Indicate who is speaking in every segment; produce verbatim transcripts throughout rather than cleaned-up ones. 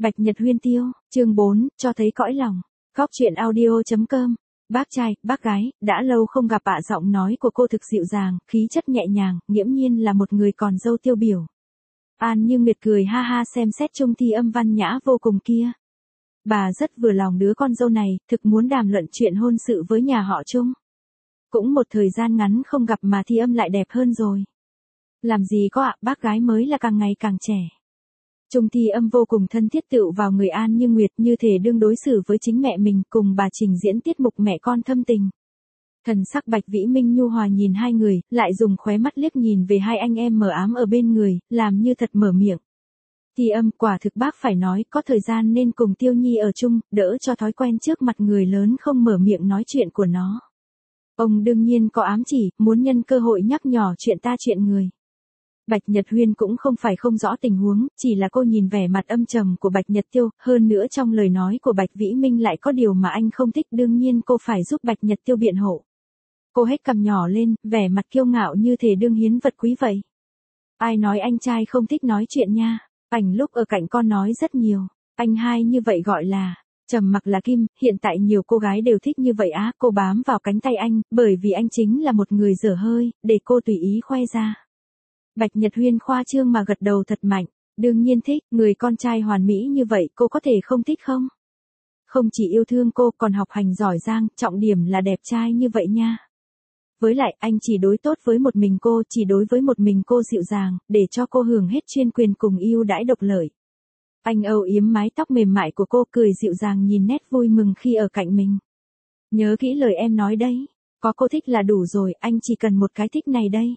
Speaker 1: Bạch Nhật Huyên tiêu, chương bốn, cho thấy cõi lòng. Góc truyện audio.com. Bác trai, bác gái, đã lâu không gặp ạ. Giọng nói của cô thực dịu dàng, khí chất nhẹ nhàng, nghiễm nhiên là một người còn dâu tiêu biểu. An Như Nguyệt cười ha ha xem xét Trung Thi Âm văn nhã vô cùng kia. Bà rất vừa lòng đứa con dâu này, thực muốn đàm luận chuyện hôn sự với nhà họ Trung. Cũng một thời gian ngắn không gặp mà Thi Âm lại đẹp hơn rồi. Làm gì có ạ, bác gái mới là càng ngày càng trẻ. Trung Thi Âm vô cùng thân thiết tựu vào người An Như Nguyệt, như thể đương đối xử với chính mẹ mình, cùng bà trình diễn tiết mục mẹ con thâm tình. Thần sắc Bạch Vĩ Minh nhu hòa nhìn hai người, lại dùng khóe mắt liếc nhìn về hai anh em mờ ám ở bên người, làm như thật mở miệng. Thi Âm, quả thực bác phải nói, có thời gian nên cùng Tiêu Nhi ở chung, đỡ cho thói quen trước mặt người lớn không mở miệng nói chuyện của nó. Ông đương nhiên có ám chỉ, muốn nhân cơ hội nhắc nhỏ chuyện ta chuyện người. Bạch Nhật Huyên cũng không phải không rõ tình huống, chỉ là cô nhìn vẻ mặt âm trầm của Bạch Nhật Tiêu, hơn nữa trong lời nói của Bạch Vĩ Minh lại có điều mà anh không thích, đương nhiên cô phải giúp Bạch Nhật Tiêu biện hộ. Cô hét cằm nhỏ lên, vẻ mặt kiêu ngạo như thể đương hiến vật quý vậy. Ai nói anh trai không thích nói chuyện nha, ảnh lúc ở cạnh con nói rất nhiều, anh hai như vậy gọi là trầm mặc là kim, hiện tại nhiều cô gái đều thích như vậy á. Cô bám vào cánh tay anh, bởi vì anh chính là một người dở hơi, để cô tùy ý khoe ra. Bạch Nhật Huyên khoa trương mà gật đầu thật mạnh, đương nhiên thích, người con trai hoàn mỹ như vậy cô có thể không thích không? Không chỉ yêu thương cô còn học hành giỏi giang, trọng điểm là đẹp trai như vậy nha. Với lại anh chỉ đối tốt với một mình cô, chỉ đối với một mình cô dịu dàng, để cho cô hưởng hết chuyên quyền cùng yêu đãi độc lợi. Anh âu yếm mái tóc mềm mại của cô, cười dịu dàng nhìn nét vui mừng khi ở cạnh mình. Nhớ kỹ lời em nói đấy, có cô thích là đủ rồi, anh chỉ cần một cái thích này đây.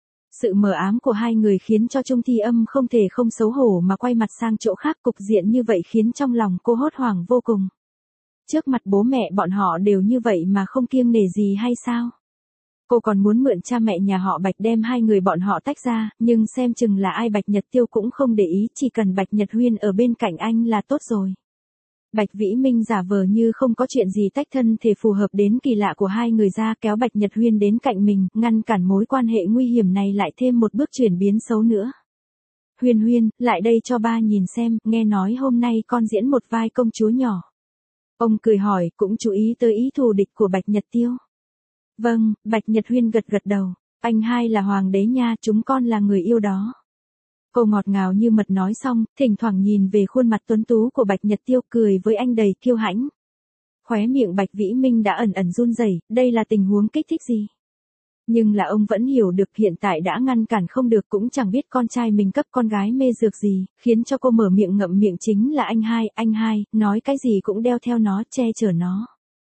Speaker 1: Sự mờ ám của hai người khiến cho Trung Thi Âm không thể không xấu hổ mà quay mặt sang chỗ khác, cục diện như vậy khiến trong lòng cô hốt hoảng vô cùng. Trước mặt bố mẹ bọn họ đều như vậy mà không kiêng nể gì hay sao? Cô còn muốn mượn cha mẹ nhà họ Bạch đem hai người bọn họ tách ra, nhưng xem chừng là ai Bạch Nhật Tiêu cũng không để ý, chỉ cần Bạch Nhật Huyên ở bên cạnh anh là tốt rồi. Bạch Vĩ Minh giả vờ như không có chuyện gì tách thân thể phù hợp đến kỳ lạ của hai người ra, kéo Bạch Nhật Huyên đến cạnh mình, ngăn cản mối quan hệ nguy hiểm này lại thêm một bước chuyển biến xấu nữa. Huyên Huyên, lại đây cho ba nhìn xem, nghe nói hôm nay con diễn một vai công chúa nhỏ. Ông cười hỏi, cũng chú ý tới ý thù địch của Bạch Nhật Tiêu. Vâng, Bạch Nhật Huyên gật gật đầu, anh hai là hoàng đế nha, chúng con là người yêu đó. Cô ngọt ngào như mật nói xong, thỉnh thoảng nhìn về khuôn mặt tuấn tú của Bạch Nhật Tiêu, cười với anh đầy kiêu hãnh. Khóe miệng Bạch Vĩ Minh đã ẩn ẩn run rẩy, đây là tình huống kích thích gì? Nhưng là ông vẫn hiểu được hiện tại đã ngăn cản không được, cũng chẳng biết con trai mình cấp con gái mê dược gì, khiến cho cô mở miệng ngậm miệng chính là anh hai, anh hai, nói cái gì cũng đeo theo nó, che chở nó.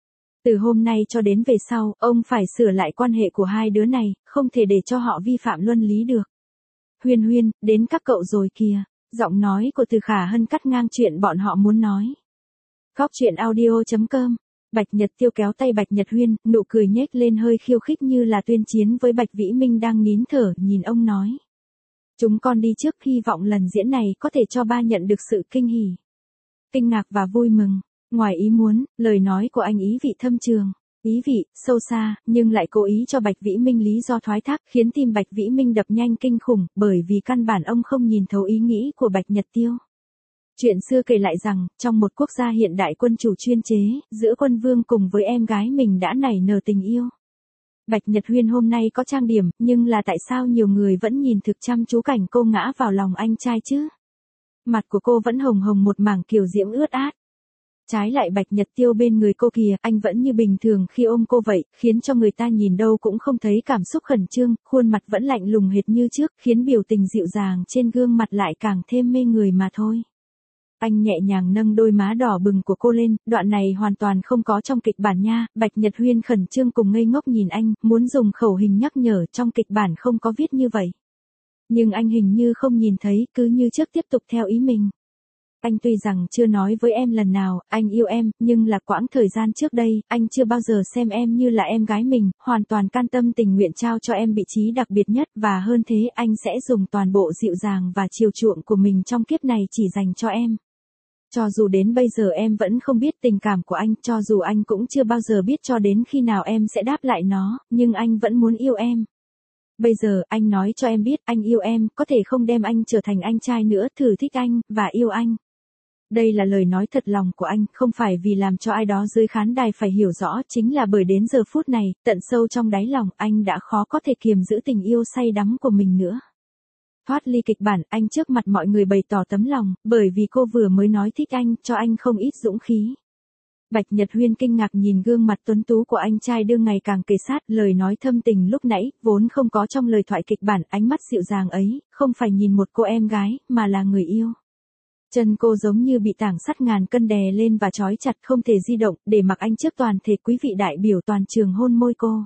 Speaker 1: Từ hôm nay cho đến về sau, ông phải sửa lại quan hệ của hai đứa này, không thể để cho họ vi phạm luân lý được. Huyên Huyên, đến các cậu rồi kìa, giọng nói của Từ Khả Hân cắt ngang chuyện bọn họ muốn nói. Góc truyện audio.com. Bạch Nhật Tiêu kéo tay Bạch Nhật Huyên, nụ cười nhếch lên hơi khiêu khích như là tuyên chiến với Bạch Vĩ Minh đang nín thở, nhìn ông nói. Chúng con đi trước, hy vọng lần diễn này có thể cho ba nhận được sự kinh hỉ, kinh ngạc và vui mừng. Ngoài ý muốn, lời nói của anh ý vị thâm trường, ý vị, sâu xa, nhưng lại cố ý cho Bạch Vĩ Minh lý do thoái thác, khiến tim Bạch Vĩ Minh đập nhanh kinh khủng, bởi vì căn bản ông không nhìn thấu ý nghĩ của Bạch Nhật Tiêu. Chuyện xưa kể lại rằng, trong một quốc gia hiện đại quân chủ chuyên chế, giữa quân vương cùng với em gái mình đã nảy nở tình yêu. Bạch Nhật Huyên hôm nay có trang điểm, nhưng là tại sao nhiều người vẫn nhìn thực chăm chú cảnh cô ngã vào lòng anh trai chứ? Mặt của cô vẫn hồng hồng một mảng kiều diễm ướt át. Trái lại Bạch Nhật Tiêu bên người cô kìa, anh vẫn như bình thường khi ôm cô vậy, khiến cho người ta nhìn đâu cũng không thấy cảm xúc khẩn trương, khuôn mặt vẫn lạnh lùng hệt như trước, khiến biểu tình dịu dàng trên gương mặt lại càng thêm mê người mà thôi. Anh nhẹ nhàng nâng đôi má đỏ bừng của cô lên, đoạn này hoàn toàn không có trong kịch bản nha. Bạch Nhật Huyên khẩn trương cùng ngây ngốc nhìn anh, muốn dùng khẩu hình nhắc nhở, trong kịch bản không có viết như vậy. Nhưng anh hình như không nhìn thấy, cứ như trước tiếp tục theo ý mình. Anh tuy rằng chưa nói với em lần nào, anh yêu em, nhưng là quãng thời gian trước đây, anh chưa bao giờ xem em như là em gái mình, hoàn toàn can tâm tình nguyện trao cho em vị trí đặc biệt nhất, và hơn thế anh sẽ dùng toàn bộ dịu dàng và chiều chuộng của mình trong kiếp này chỉ dành cho em. Cho dù đến bây giờ em vẫn không biết tình cảm của anh, cho dù anh cũng chưa bao giờ biết cho đến khi nào em sẽ đáp lại nó, nhưng anh vẫn muốn yêu em. Bây giờ, anh nói cho em biết, anh yêu em, có thể không đem anh trở thành anh trai nữa, thử thích anh, và yêu anh. Đây là lời nói thật lòng của anh, không phải vì làm cho ai đó dưới khán đài phải hiểu rõ, chính là bởi đến giờ phút này, tận sâu trong đáy lòng, anh đã khó có thể kiềm giữ tình yêu say đắm của mình nữa. Thoát ly kịch bản, anh trước mặt mọi người bày tỏ tấm lòng, bởi vì cô vừa mới nói thích anh, cho anh không ít dũng khí. Bạch Nhật Huyên kinh ngạc nhìn gương mặt tuấn tú của anh trai đương ngày càng kề sát, lời nói thâm tình lúc nãy, vốn không có trong lời thoại kịch bản, ánh mắt dịu dàng ấy, không phải nhìn một cô em gái, mà là người yêu. Chân cô giống như bị tảng sắt ngàn cân đè lên và trói chặt không thể di động, để mặc anh trước toàn thể quý vị đại biểu toàn trường hôn môi cô.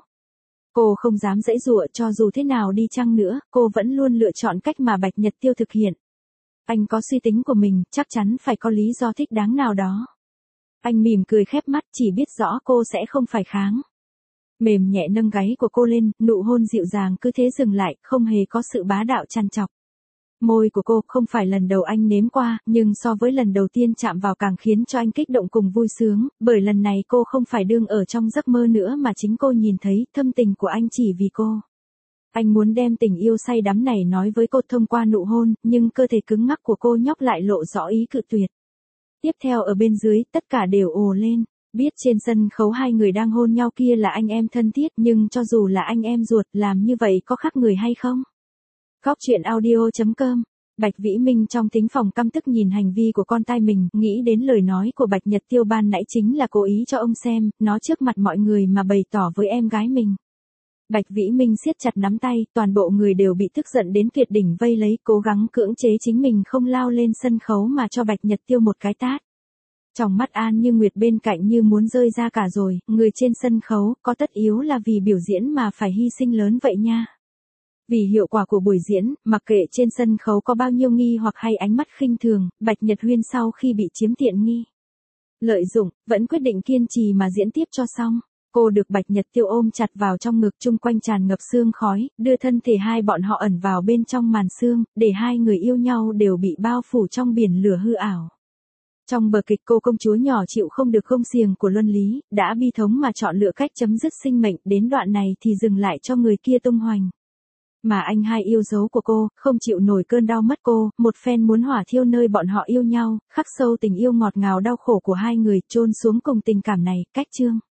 Speaker 1: Cô không dám giãy giụa, cho dù thế nào đi chăng nữa, cô vẫn luôn lựa chọn cách mà Bạch Nhật Tiêu thực hiện. Anh có suy tính của mình, chắc chắn phải có lý do thích đáng nào đó. Anh mỉm cười khép mắt, chỉ biết rõ cô sẽ không phải kháng. Mềm nhẹ nâng gáy của cô lên, nụ hôn dịu dàng cứ thế dừng lại, không hề có sự bá đạo chăn chọc. Môi của cô không phải lần đầu anh nếm qua, nhưng so với lần đầu tiên chạm vào càng khiến cho anh kích động cùng vui sướng, bởi lần này cô không phải đương ở trong giấc mơ nữa mà chính cô nhìn thấy thâm tình của anh chỉ vì cô. Anh muốn đem tình yêu say đắm này nói với cô thông qua nụ hôn, nhưng cơ thể cứng ngắc của cô nhóc lại lộ rõ ý cự tuyệt. Tiếp theo ở bên dưới, tất cả đều ồ lên. Biết trên sân khấu hai người đang hôn nhau kia là anh em thân thiết, nhưng cho dù là anh em ruột, làm như vậy có khác người hay không? Góc chuyện audio chấm com. Bạch Vĩ Minh trong thính phòng căm tức nhìn hành vi của con trai mình, nghĩ đến lời nói của Bạch Nhật Tiêu ban nãy chính là cố ý cho ông xem, nó trước mặt mọi người mà bày tỏ với em gái mình. Bạch Vĩ Minh siết chặt nắm tay, toàn bộ người đều bị tức giận đến tuyệt đỉnh vây lấy, cố gắng cưỡng chế chính mình không lao lên sân khấu mà cho Bạch Nhật Tiêu một cái tát. Trong mắt An Như Nguyệt bên cạnh như muốn rơi ra cả rồi, người trên sân khấu, có tất yếu là vì biểu diễn mà phải hy sinh lớn vậy nha. Vì hiệu quả của buổi diễn, mặc kệ trên sân khấu có bao nhiêu nghi hoặc hay ánh mắt khinh thường, Bạch Nhật Huyên sau khi bị chiếm tiện nghi, lợi dụng, vẫn quyết định kiên trì mà diễn tiếp cho xong. Cô được Bạch Nhật Tiêu ôm chặt vào trong ngực, chung quanh tràn ngập sương khói, đưa thân thể hai bọn họ ẩn vào bên trong màn sương, để hai người yêu nhau đều bị bao phủ trong biển lửa hư ảo. Trong bờ kịch cô công chúa nhỏ chịu không được gông xiềng của luân lý, đã bi thống mà chọn lựa cách chấm dứt sinh mệnh, đến đoạn này thì dừng lại cho người kia tung hoành. Mà anh hai yêu dấu của cô, không chịu nổi cơn đau mất cô, một phen muốn hỏa thiêu nơi bọn họ yêu nhau, khắc sâu tình yêu ngọt ngào đau khổ của hai người, chôn xuống cùng tình cảm này, cách chương.